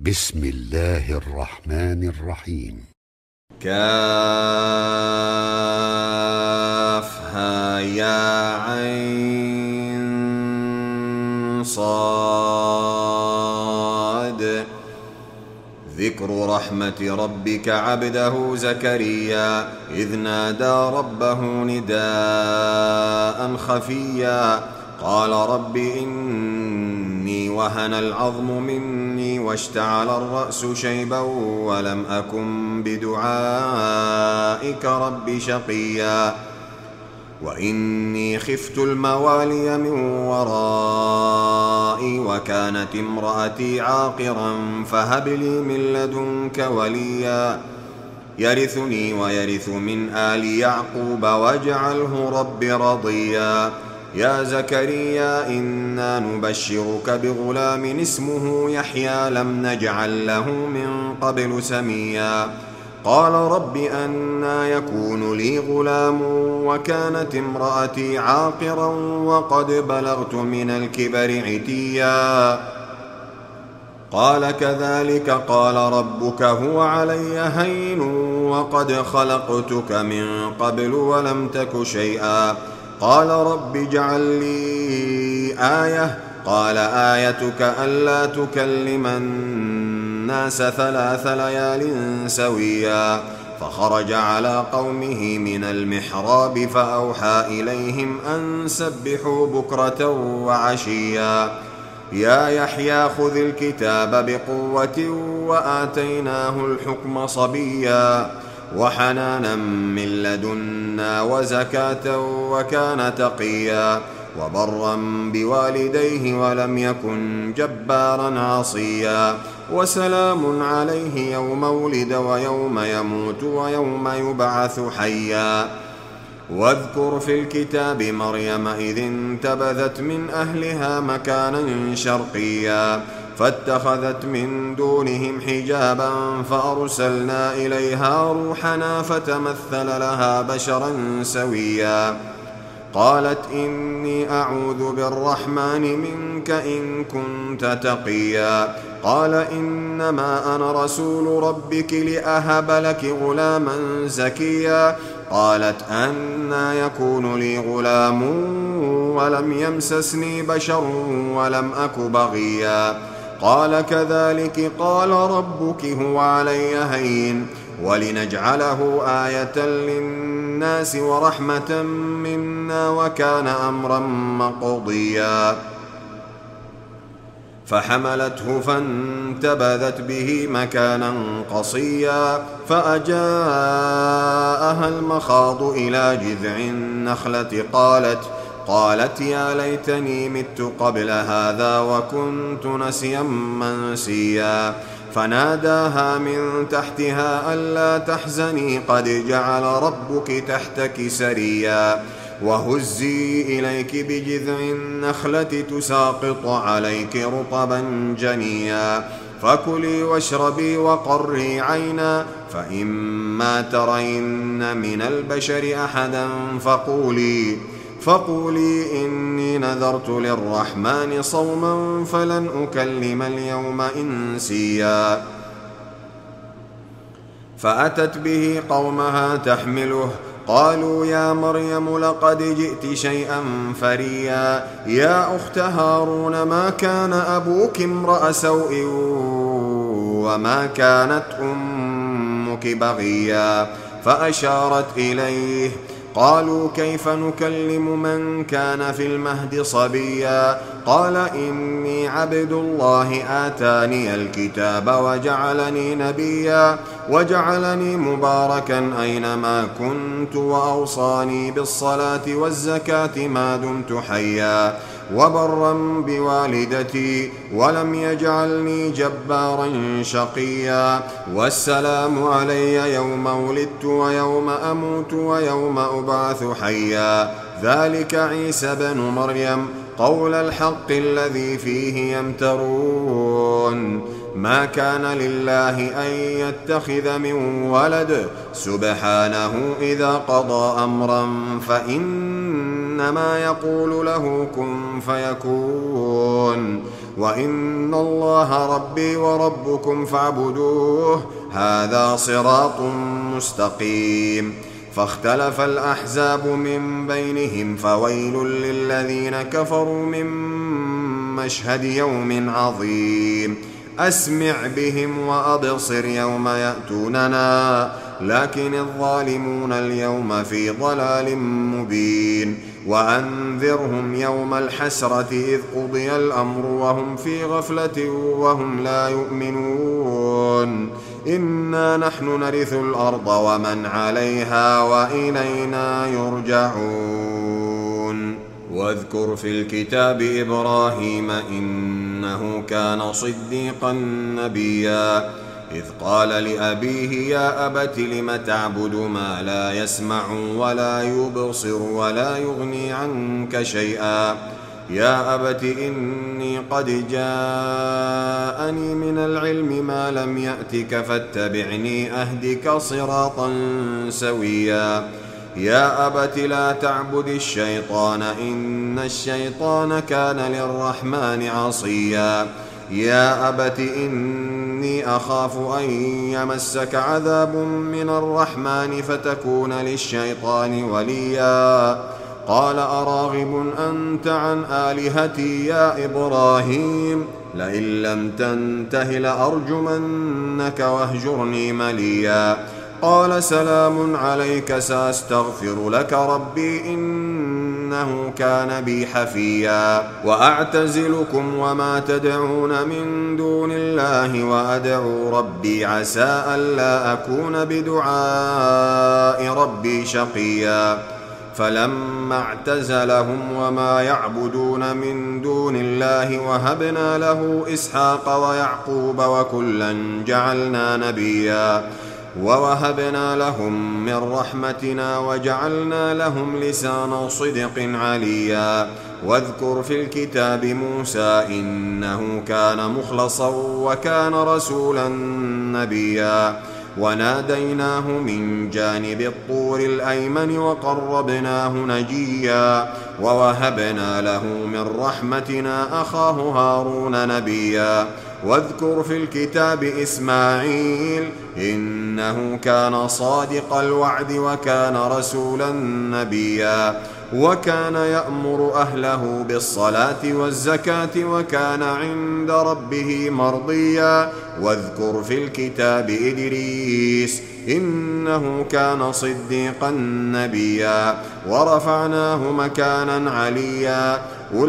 بسم الله الرحمن الرحيم. كافها يا عين صاد. ذكر رحمة ربك عبده زكريا إذ نادى ربه نداء خفيا قال رب إني وهن العظم مني واشتعل الرأس شيبا ولم أكن بدعائك رب شقيا وإني خفت الموالي من ورائي وكانت امرأتي عاقرا فهب لي من لدنك وليا يرثني ويرث من آل يعقوب واجعله رب رضيا. يا زكريا إنا نبشرك بغلام اسمه يحيى لم نجعل له من قبل سميا قال رب أنى يكون لي غلام وكانت امرأتي عاقرا وقد بلغت من الكبر عتيا قال كذلك قال ربك هو علي هين وقد خلقتك من قبل ولم تك شيئا قال رب اجعل لي آية قال آيتك ألا تكلم الناس 3 ليال سويا فخرج على قومه من المحراب فأوحى إليهم أن سبحوا بكرة وعشيا يا يحيى خذ الكتاب بقوة وآتيناه الحكم صبيا وحنانا من لدنا وزكاة وكان تقيا وبرا بوالديه ولم يكن جبارا عصيا وسلام عليه يوم ولد ويوم يموت ويوم يبعث حيا. واذكر في الكتاب مريم إذ انتبذت من أهلها مكانا شرقيا فاتخذت من دونهم حجابا فأرسلنا إليها روحنا فتمثل لها بشرا سويا قالت إني أعوذ بالرحمن منك إن كنت تقيا قال إنما أنا رسول ربك لأهب لك غلاما زكيا قالت أنى يكون لي غلام ولم يمسسني بشر ولم أك بغيا قال كذلك قال ربك هو علي هين ولنجعله آية للناس ورحمة منا وكان أمرا مقضيا فحملته فانتبذت به مكانا قصيا فأجاءها المخاض إلى جذع النخلة قالت يا ليتني مت قبل هذا وكنت نسيا منسيا فناداها من تحتها ألا تحزني قد جعل ربك تحتك سريا وهزي إليك بجذع النخلة تساقط عليك رطبا جنيا فكلي واشربي وقري عينا فإما ترين من البشر أحدا فقولي إني نذرت للرحمن صوما فلن أكلم اليوم إنسيا فأتت به قومها تحمله قالوا يا مريم لقد جئت شيئا فريا يا أخت هارون ما كان أبوك امرأ سوء وما كانت أمك بغيا فأشارت إليه قالوا كيف نكلم من كان في المهد صبيا قال إني عبد الله آتاني الكتاب وجعلني نبيا وجعلني مباركا أينما كنت وأوصاني بالصلاة والزكاة ما دمت حيا وبرا بوالدتي ولم يجعلني جبارا شقيا والسلام علي يوم ولدت ويوم أموت ويوم أبعث حيا ذلك عيسى بن مريم قول الحق الذي فيه يمترون ما كان لله أن يتخذ من ولد سبحانه إذا قضى أمرا فإنما يقول له كن فيكون وإن الله ربي وربكم فاعبدوه هذا صراط مستقيم. فاختلف الأحزاب من بينهم فويل للذين كفروا من مشهد يوم عظيم. أسمع بهم وأبصر يوم يأتوننا لكن الظالمون اليوم في ضلال مبين. وأنذرهم يوم الحسرة إذ قضي الأمر وهم في غفلة وهم لا يؤمنون. إنا نحن نرث الأرض ومن عليها وإلينا يرجعون. واذكر في الكتاب إبراهيم إنه كان صديقا نبيا إذ قال لأبيه يا أبت لم تعبد ما لا يسمع ولا يبصر ولا يغني عنك شيئا يا أبت إني قد جاءني من العلم ما لم يأتك فاتبعني أهدك صراطا سويا يا أبت لا تعبد الشيطان إن الشيطان كان للرحمن عصيا يا أبت إني أخاف أن يمسك عذاب من الرحمن فتكون للشيطان وليا قال أراغب أنت عن آلهتي يا إبراهيم لئن لم تنته لأرجمنك واهجرني مليا قال سلام عليك سأستغفر لك ربي إنه كان بي حفيا وأعتزلكم وما تدعون من دون الله وأدعو ربي عسى ألا أكون بدعاء ربي شقيا فلما اعتزلهم وما يعبدون من دون الله وهبنا له إسحاق ويعقوب وكلا جعلنا نبيا ووهبنا لهم من رحمتنا وجعلنا لهم لسان صدق عليا واذكر في الكتاب موسى إنه كان مخلصا وكان رسولا نبيا وناديناه من جانب الطور الأيمن وقربناه نجيا ووهبنا له من رحمتنا أخاه هارون نبيا واذكر في الكتاب إسماعيل إنه كان صادق الوعد وكان رسولا نبيا وكان يأمر أهله بالصلاة والزكاة وكان عند ربه مرضيا واذكر في الكتاب إدريس إنه كان صديقا نبيا ورفعناه مكانا عليا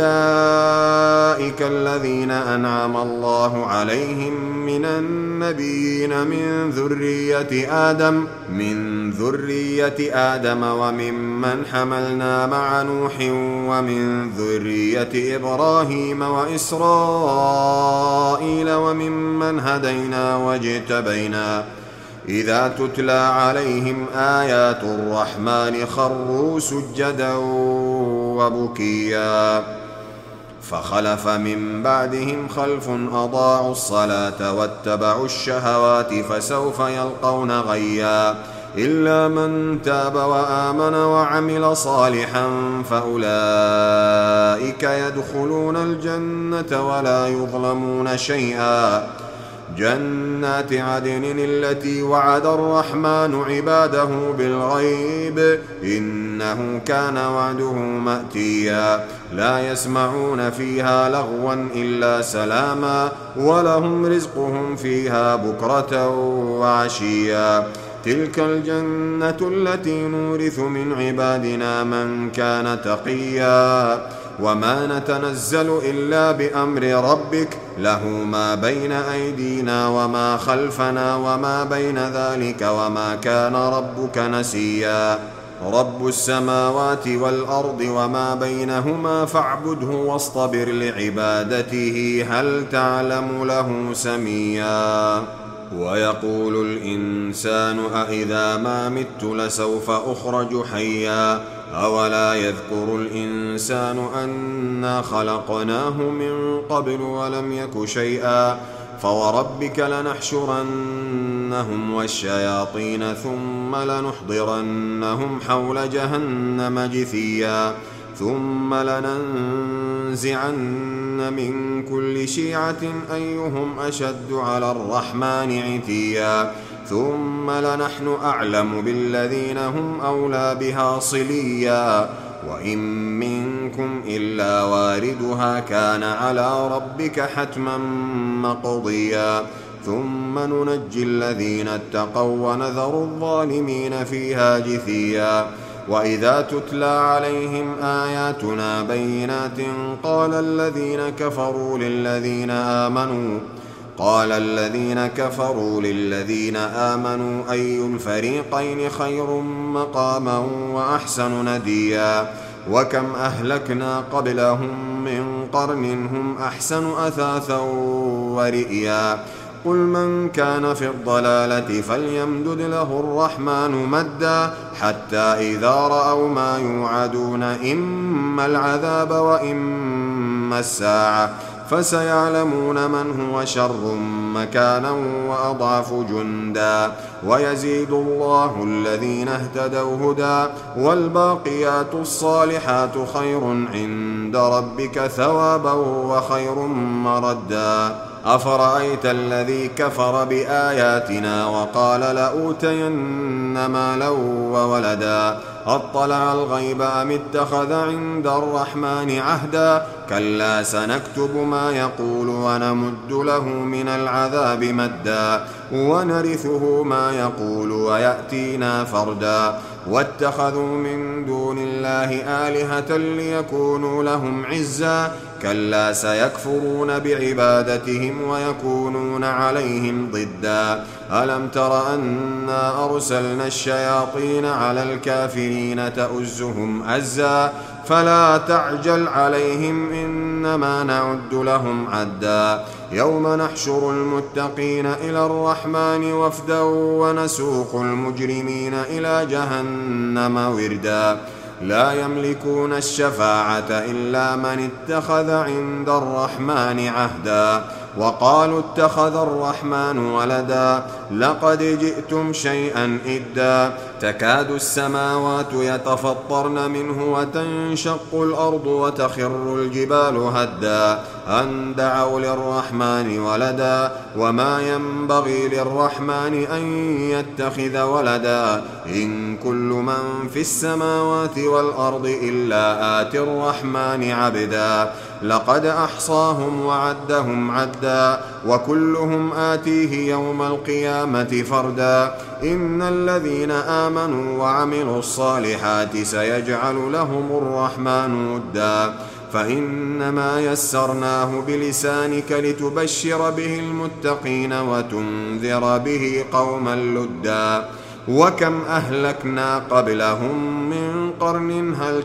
أولئك الذين أنعم الله عليهم من النبيين من ذرية آدم وممن حملنا مع نوح ومن ذرية إبراهيم وإسرائيل وممن هدينا واجتبينا إذا تتلى عليهم آيات الرحمن خروا سجدا وبكيا فخلف من بعدهم خلف أضاعوا الصلاة واتبعوا الشهوات فسوف يلقون غيا إلا من تاب وآمن وعمل صالحا فأولئك يدخلون الجنة ولا يظلمون شيئا جنات عدن التي وعد الرحمن عباده بالغيب إنه كان وعده مأتيا لا يسمعون فيها لغوا إلا سلاما ولهم رزقهم فيها بكرة وعشيا تلك الجنة التي نورث من عبادنا من كان تقيا وما نتنزل إلا بأمر ربك له ما بين أيدينا وما خلفنا وما بين ذلك وما كان ربك نسيا رب السماوات والأرض وما بينهما فاعبده واصطبر لعبادته هل تعلم له سميا ويقول الإنسان أإذا ما مت لسوف أخرج حيا أولا يذكر الإنسان أنا خلقناه من قبل ولم يك شيئا فوربك لنحشرنهم والشياطين ثم لنحضرنهم حول جهنم جثيا ثم لننزعن لننزعن من كل شيعة أيهم أشد على الرحمن عتيا ثم لنحن أعلم بالذين هم أولى بها صليا وإن منكم إلا واردها كان على ربك حتما مقضيا ثم ننجي الذين اتقوا ونذر الظالمين فيها جثيا وإذا تتلى عليهم آياتنا بينات قال الذين كفروا للذين آمنوا أي الفريقين خير مقاما وأحسن نديا وكم أهلكنا قبلهم من قرن هم أحسن أثاثا ورئيا قل من كان في الضلالة فليمدد له الرحمن مدا حتى إذا رأوا ما يوعدون إما العذاب وإما الساعة فسيعلمون من هو شر مكانا وأضعف جندا ويزيد الله الذين اهتدوا هدى والباقيات الصالحات خير عند ربك ثوابا وخير مردا أفرأيت الذي كفر بآياتنا وقال لأوتين مالا وولدا أطلع الغيب أم اتخذ عند الرحمن عهدا كلا سنكتب ما يقول ونمد له من العذاب مدا ونرثه ما يقول ويأتينا فردا واتخذوا من دون الله آلهة ليكونوا لهم عزا كلا سيكفرون بعبادتهم ويكونون عليهم ضدا ألم تر أنا أرسلنا الشياطين على الكافرين تؤزهم أزا فلا تعجل عليهم إنما نعد لهم عدا يوم نحشر المتقين إلى الرحمن وفدا ونسوق المجرمين إلى جهنم وردا لا يملكون الشفاعة إلا من اتخذ عند الرحمن عهدا وقالوا اتخذ الرحمن ولدا لقد جئتم شيئا إدا تكاد السماوات يتفطرن منه وتنشق الأرض وتخر الجبال هدا أن دعوا للرحمن ولدا وما ينبغي للرحمن أن يتخذ ولدا إن كل من في السماوات والأرض إلا آتي الرحمن عبدا لقد أحصاهم وعدهم عدا وكلهم آتيه يوم القيامة فردا إن الذين آمنوا وعملوا الصالحات سيجعل لهم الرحمن ودا فإنما يسرناه بلسانك لتبشر به المتقين وتنذر به قوما لدا وكم أهلكنا قبلهم من قرن هل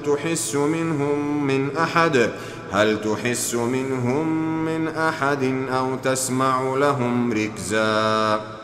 تحس منهم من أحد أو تسمع لهم ركزا